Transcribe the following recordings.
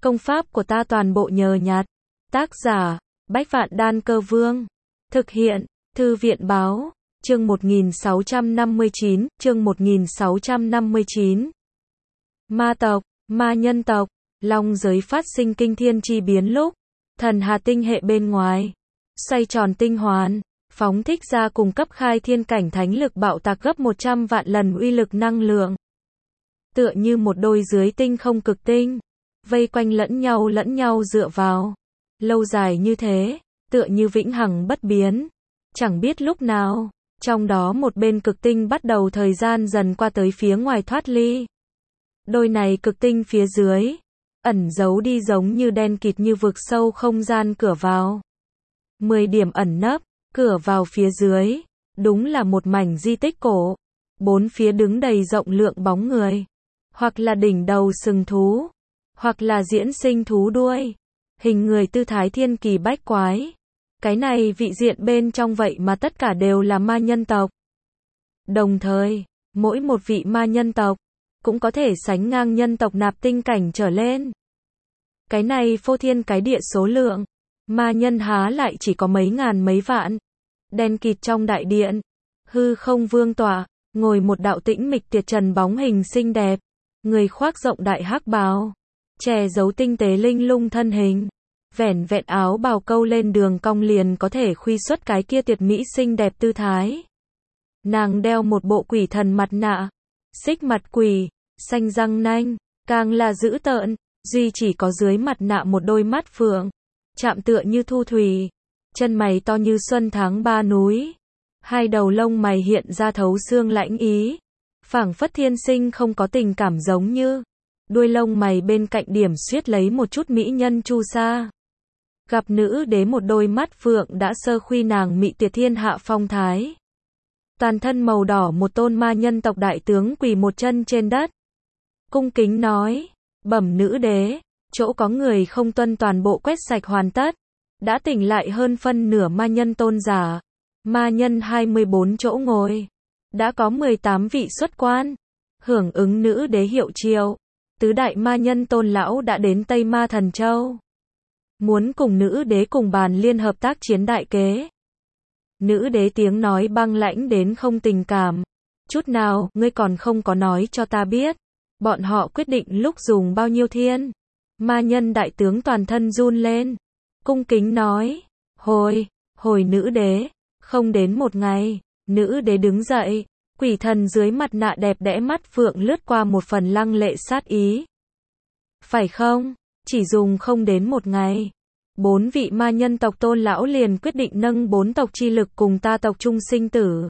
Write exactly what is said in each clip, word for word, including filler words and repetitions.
Công pháp của ta toàn bộ nhờ nhặt. Tác giả, Bách Vạn Đan Cơ Vương. Thực hiện, Thư viện Báo. Chương một nghìn sáu trăm năm mươi chín, chương một nghìn sáu trăm năm mươi chín. Ma tộc, ma nhân tộc, long giới phát sinh kinh thiên chi biến lúc, thần hà tinh hệ bên ngoài, xoay tròn tinh hoàn, phóng thích ra cung cấp khai thiên cảnh thánh lực bạo tạc gấp một trăm vạn lần uy lực năng lượng. Tựa như một đôi dưới tinh không cực tinh, vây quanh lẫn nhau lẫn nhau dựa vào. Lâu dài như thế, tựa như vĩnh hằng bất biến. Chẳng biết lúc nào, trong đó một bên cực tinh bắt đầu thời gian dần qua tới phía ngoài thoát ly. Đôi này cực tinh phía dưới, ẩn giấu đi giống như đen kịt như vực sâu không gian cửa vào. Mười điểm ẩn nấp, cửa vào phía dưới, đúng là một mảnh di tích cổ. Bốn phía đứng đầy rộng lượng bóng người. Hoặc là đỉnh đầu sừng thú, hoặc là diễn sinh thú đuôi. Hình người tư thái thiên kỳ bách quái. Cái này vị diện bên trong vậy mà tất cả đều là ma nhân tộc. Đồng thời, mỗi một vị ma nhân tộc cũng có thể sánh ngang nhân tộc nạp tinh cảnh trở lên. Cái này phô thiên cái địa số lượng, ma nhân há lại chỉ có mấy ngàn mấy vạn. Đen kịt trong đại điện, hư không vương tọa, ngồi một đạo tĩnh mịch tiệt trần bóng hình xinh đẹp, người khoác rộng đại hắc bào, che giấu tinh tế linh lung thân hình. Vẻn vẹn áo bào câu lên đường cong liền có thể khuy xuất cái kia tuyệt mỹ xinh đẹp tư thái. Nàng đeo một bộ quỷ thần mặt nạ, xích mặt quỷ, xanh răng nanh, càng là dữ tợn, duy chỉ có dưới mặt nạ một đôi mắt phượng, chạm tựa như thu thủy, chân mày to như xuân tháng ba núi, hai đầu lông mày hiện ra thấu xương lãnh ý, phảng phất thiên sinh không có tình cảm giống như, đuôi lông mày bên cạnh điểm xuyết lấy một chút mỹ nhân chu sa. Gặp nữ đế một đôi mắt phượng đã sơ khuy nàng mị tuyệt thiên hạ phong thái. Toàn thân màu đỏ một tôn ma nhân tộc đại tướng quỳ một chân trên đất. Cung kính nói, bẩm nữ đế, chỗ có người không tuân toàn bộ quét sạch hoàn tất. Đã tỉnh lại hơn phân nửa ma nhân tôn giả. Ma nhân hai mươi bốn chỗ ngồi. Đã có mười tám vị xuất quan. Hưởng ứng nữ đế hiệu triệu. Tứ đại ma nhân tôn lão đã đến Tây Ma Thần Châu. Muốn cùng nữ đế cùng bàn liên hợp tác chiến đại kế. Nữ đế tiếng nói băng lãnh đến không tình cảm. Chút nào, ngươi còn không có nói cho ta biết. Bọn họ quyết định lúc dùng bao nhiêu thiên. Ma nhân đại tướng toàn thân run lên. Cung kính nói. Hồi, hồi nữ đế. Không đến một ngày. Nữ đế đứng dậy. Quỷ thần dưới mặt nạ đẹp đẽ mắt phượng lướt qua một phần lăng lệ sát ý. Phải không? Chỉ dùng không đến một ngày. Bốn vị ma nhân tộc tôn lão liền quyết định nâng bốn tộc chi lực cùng ta tộc chung sinh tử.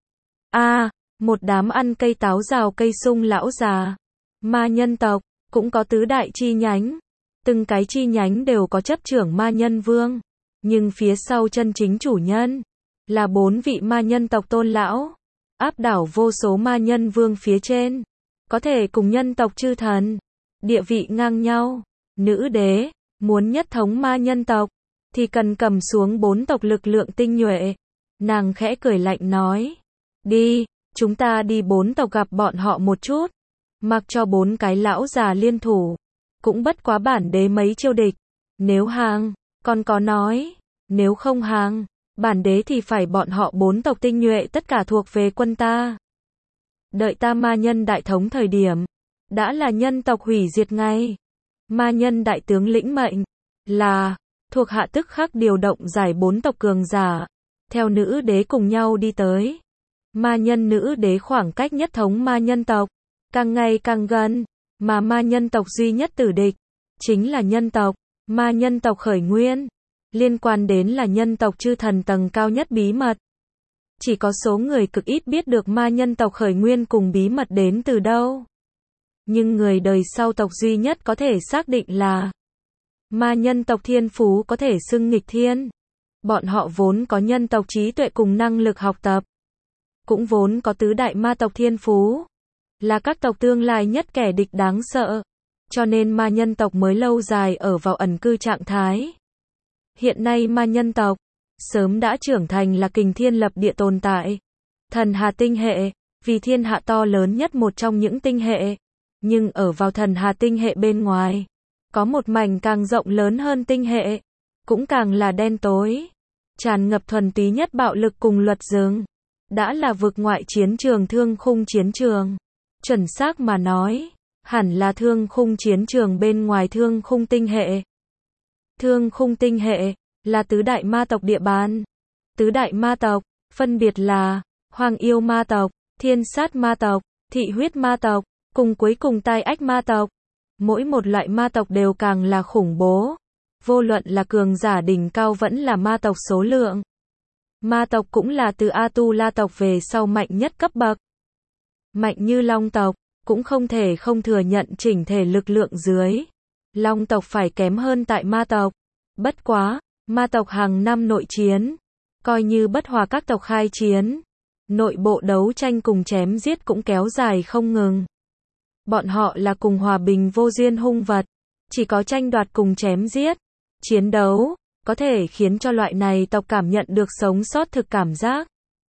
A, à, một đám ăn cây táo rào cây sung lão già. Ma nhân tộc, cũng có tứ đại chi nhánh. Từng cái chi nhánh đều có chấp trưởng ma nhân vương. Nhưng phía sau chân chính chủ nhân, là bốn vị ma nhân tộc tôn lão. Áp đảo vô số ma nhân vương phía trên. Có thể cùng nhân tộc chư thần. Địa vị ngang nhau. Nữ đế, muốn nhất thống ma nhân tộc, thì cần cầm xuống bốn tộc lực lượng tinh nhuệ. Nàng khẽ cười lạnh nói. Đi, chúng ta đi bốn tộc gặp bọn họ một chút. Mặc cho bốn cái lão già liên thủ. Cũng bất quá bản đế mấy chiêu địch. Nếu hàng, còn có nói. Nếu không hàng, bản đế thì phải bọn họ bốn tộc tinh nhuệ tất cả thuộc về quân ta. Đợi ta ma nhân đại thống thời điểm. Đã là nhân tộc hủy diệt ngay. Ma nhân đại tướng lĩnh mệnh, là, thuộc hạ tức khắc điều động giải bốn tộc cường giả, theo nữ đế cùng nhau đi tới. Ma nhân nữ đế khoảng cách nhất thống ma nhân tộc, càng ngày càng gần, mà ma nhân tộc duy nhất tử địch, chính là nhân tộc, ma nhân tộc khởi nguyên, liên quan đến là nhân tộc chư thần tầng cao nhất bí mật. Chỉ có số người cực ít biết được ma nhân tộc khởi nguyên cùng bí mật đến từ đâu. Nhưng người đời sau tộc duy nhất có thể xác định là ma nhân tộc thiên phú có thể xưng nghịch thiên. Bọn họ vốn có nhân tộc trí tuệ cùng năng lực học tập. Cũng vốn có tứ đại ma tộc thiên phú. Là các tộc tương lai nhất kẻ địch đáng sợ. Cho nên ma nhân tộc mới lâu dài ở vào ẩn cư trạng thái. Hiện nay ma nhân tộc sớm đã trưởng thành là kình thiên lập địa tồn tại. Thần hà tinh hệ, vì thiên hạ to lớn nhất một trong những tinh hệ. Nhưng ở vào thần hà tinh hệ bên ngoài, Có một mảnh càng rộng lớn hơn tinh hệ, cũng càng là đen tối, tràn ngập thuần túy nhất bạo lực cùng luật rừng. Đã là vực ngoại chiến trường thương khung chiến trường. Chuẩn xác mà nói, hẳn là thương khung chiến trường bên ngoài thương khung tinh hệ. Thương khung tinh hệ là tứ đại ma tộc địa bàn. Tứ đại ma tộc phân biệt là Hoàng Yêu ma tộc, Thiên Sát ma tộc, Thị Huyết ma tộc, cùng cuối cùng Tai Ách ma tộc. Mỗi một loại ma tộc đều càng là khủng bố. Vô luận là cường giả đỉnh cao vẫn là ma tộc số lượng. Ma tộc cũng là từ A-tu-la tộc về sau mạnh nhất cấp bậc. Mạnh như Long tộc, cũng không thể không thừa nhận chỉnh thể lực lượng dưới. Long tộc phải kém hơn tại ma tộc. Bất quá, ma tộc hàng năm nội chiến. Coi như bất hòa các tộc khai chiến. Nội bộ đấu tranh cùng chém giết cũng kéo dài không ngừng. Bọn họ là cùng hòa bình vô duyên hung vật. Chỉ có tranh đoạt cùng chém giết. Chiến đấu có thể khiến cho loại này tộc cảm nhận được sống sót thực cảm giác.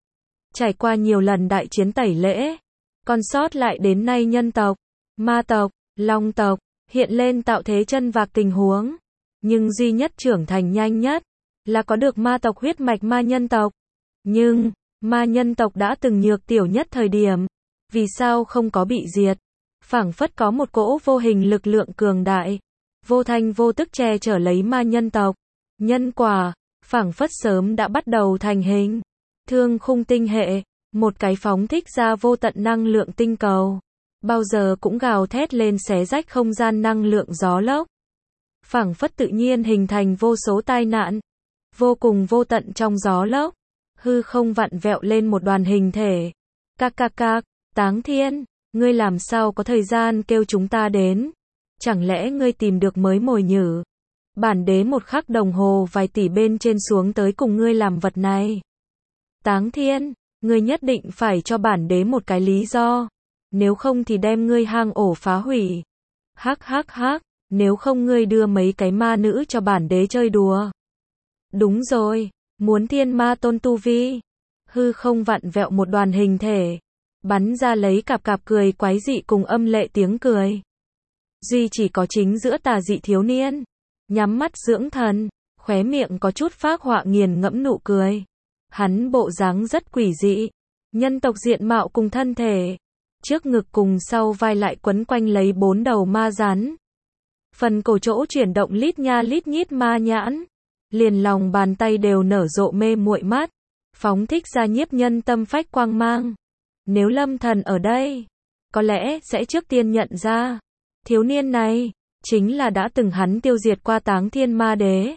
Trải qua nhiều lần đại chiến tẩy lễ, còn sót lại đến nay nhân tộc, ma tộc, long tộc, hiện lên tạo thế chân vạc tình huống. Nhưng duy nhất trưởng thành nhanh nhất, là có được ma tộc huyết mạch ma nhân tộc. Nhưng, ma nhân tộc đã từng nhược tiểu nhất thời điểm. Vì sao không có bị diệt? Phảng phất có một cỗ vô hình lực lượng cường đại. Vô thanh vô tức che chở lấy ma nhân tộc. Nhân quả, phảng phất sớm đã bắt đầu thành hình. Thương khung tinh hệ, một cái phóng thích ra vô tận năng lượng tinh cầu. Bao giờ cũng gào thét lên xé rách không gian năng lượng gió lốc. Phảng phất tự nhiên hình thành vô số tai nạn. Vô cùng vô tận trong gió lốc. Hư không vặn vẹo lên một đoàn hình thể. Cạc cạc cạc, Táng Thiên, ngươi làm sao có thời gian kêu chúng ta đến? Chẳng lẽ ngươi tìm được mới mồi nhử? Bản đế một khắc đồng hồ vài tỷ bên trên xuống tới cùng ngươi làm vật này. Táng Thiên, ngươi nhất định phải cho bản đế một cái lý do. Nếu không thì đem ngươi hang ổ phá hủy. Hắc hắc hắc, nếu không ngươi đưa mấy cái ma nữ cho bản đế chơi đùa. Đúng rồi, muốn thiên ma tôn tu vi. Hư không vặn vẹo một đoàn hình thể. Bắn ra lấy cạp cạp cười quái dị cùng âm lệ tiếng cười. Duy chỉ có chính giữa tà dị thiếu niên. Nhắm mắt dưỡng thần, khóe miệng có chút phác họa nghiền ngẫm nụ cười. Hắn bộ dáng rất quỷ dị. Nhân tộc diện mạo cùng thân thể. Trước ngực cùng sau vai lại quấn quanh lấy bốn đầu ma rắn. Phần cổ chỗ chuyển động lít nha lít nhít ma nhãn. Liền lòng bàn tay đều nở rộ mê muội mắt. Phóng thích ra nhiếp nhân tâm phách quang mang. Nếu Lâm Thần ở đây, có lẽ sẽ trước tiên nhận ra. Thiếu niên này, chính là đã từng hắn tiêu diệt qua Táng Thiên Ma Đế.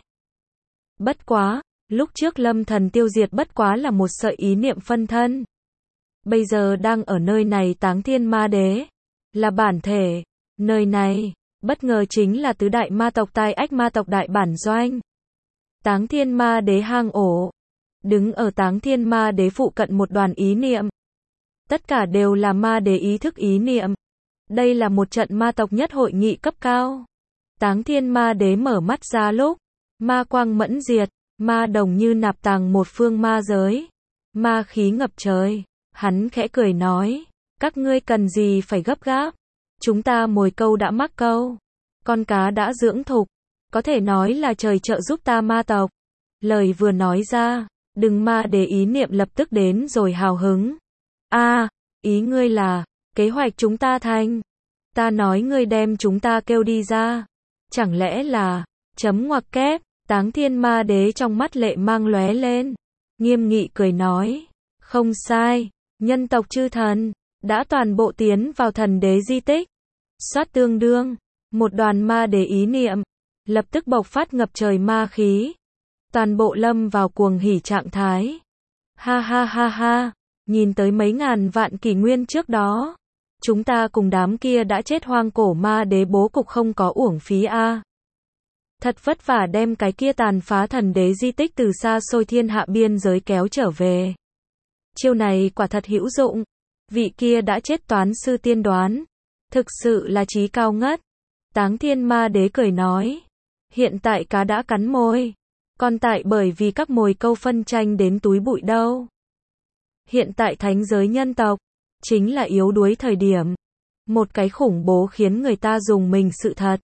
Bất quá, lúc trước Lâm Thần tiêu diệt bất quá là một sợi ý niệm phân thân. Bây giờ đang ở nơi này Táng Thiên Ma Đế, là bản thể. Nơi này, bất ngờ chính là tứ đại ma tộc Tai Ách ma tộc đại bản doanh. Táng Thiên Ma Đế hang ổ. Đứng ở Táng Thiên Ma Đế phụ cận một đoàn ý niệm. Tất cả đều là ma đế ý thức ý niệm. Đây là một trận ma tộc nhất hội nghị cấp cao. Táng Thiên Ma Đế mở mắt ra lúc, ma quang mẫn diệt, ma đồng như nạp tàng một phương ma giới. Ma khí ngập trời, hắn khẽ cười nói, các ngươi cần gì phải gấp gáp. Chúng ta mồi câu đã mắc câu, con cá đã dưỡng thục, có thể nói là trời trợ giúp ta ma tộc. Lời vừa nói ra, đừng ma đế ý niệm lập tức đến rồi hào hứng. A, à, ý ngươi là, kế hoạch chúng ta thành. Ta nói ngươi đem chúng ta kêu đi ra. Chẳng lẽ là, chấm ngoặc kép, Táng Thiên Ma Đế trong mắt lệ mang lóe lên. Nghiêm nghị cười nói, không sai, nhân tộc chư thần, đã toàn bộ tiến vào thần đế di tích. Xoát tương đương, một đoàn ma đế ý niệm, lập tức bộc phát ngập trời ma khí. Toàn bộ lâm vào cuồng hỉ trạng thái. Ha ha ha ha, nhìn tới mấy ngàn vạn kỷ nguyên trước đó. Chúng ta cùng đám kia đã chết hoang cổ ma đế bố cục không có uổng phí a. À. Thật vất vả đem cái kia tàn phá thần đế di tích từ xa xôi thiên hạ biên giới kéo trở về. Chiêu này quả thật hữu dụng. Vị kia đã chết toán sư tiên đoán. Thực sự là trí cao ngất. Táng Thiên Ma Đế cười nói. Hiện tại cá đã cắn môi. Còn tại bởi vì các mồi câu phân tranh đến túi bụi đâu. Hiện tại thánh giới nhân tộc. Chính là yếu đuối thời điểm. Một cái khủng bố khiến người ta dùng mình sự thật.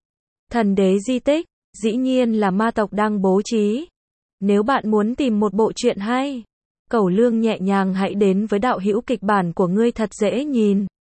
Thần đế di tích, dĩ nhiên là ma tộc đang bố trí. Nếu bạn muốn tìm một bộ truyện hay, Cẩu Lương nhẹ nhàng hãy đến với đạo hữu kịch bản của ngươi thật dễ nhìn.